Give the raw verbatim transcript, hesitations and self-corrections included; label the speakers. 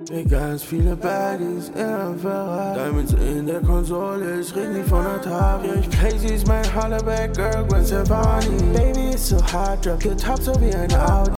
Speaker 1: Mit ganz viele Baddies in einem Ferrari. Diamonds in der Konsole, ich red nie von Atari. Ich play sie ist mein Hollaback Girl, Gwen Stefani. Baby ist so hard, drop your top so wie ein Audi.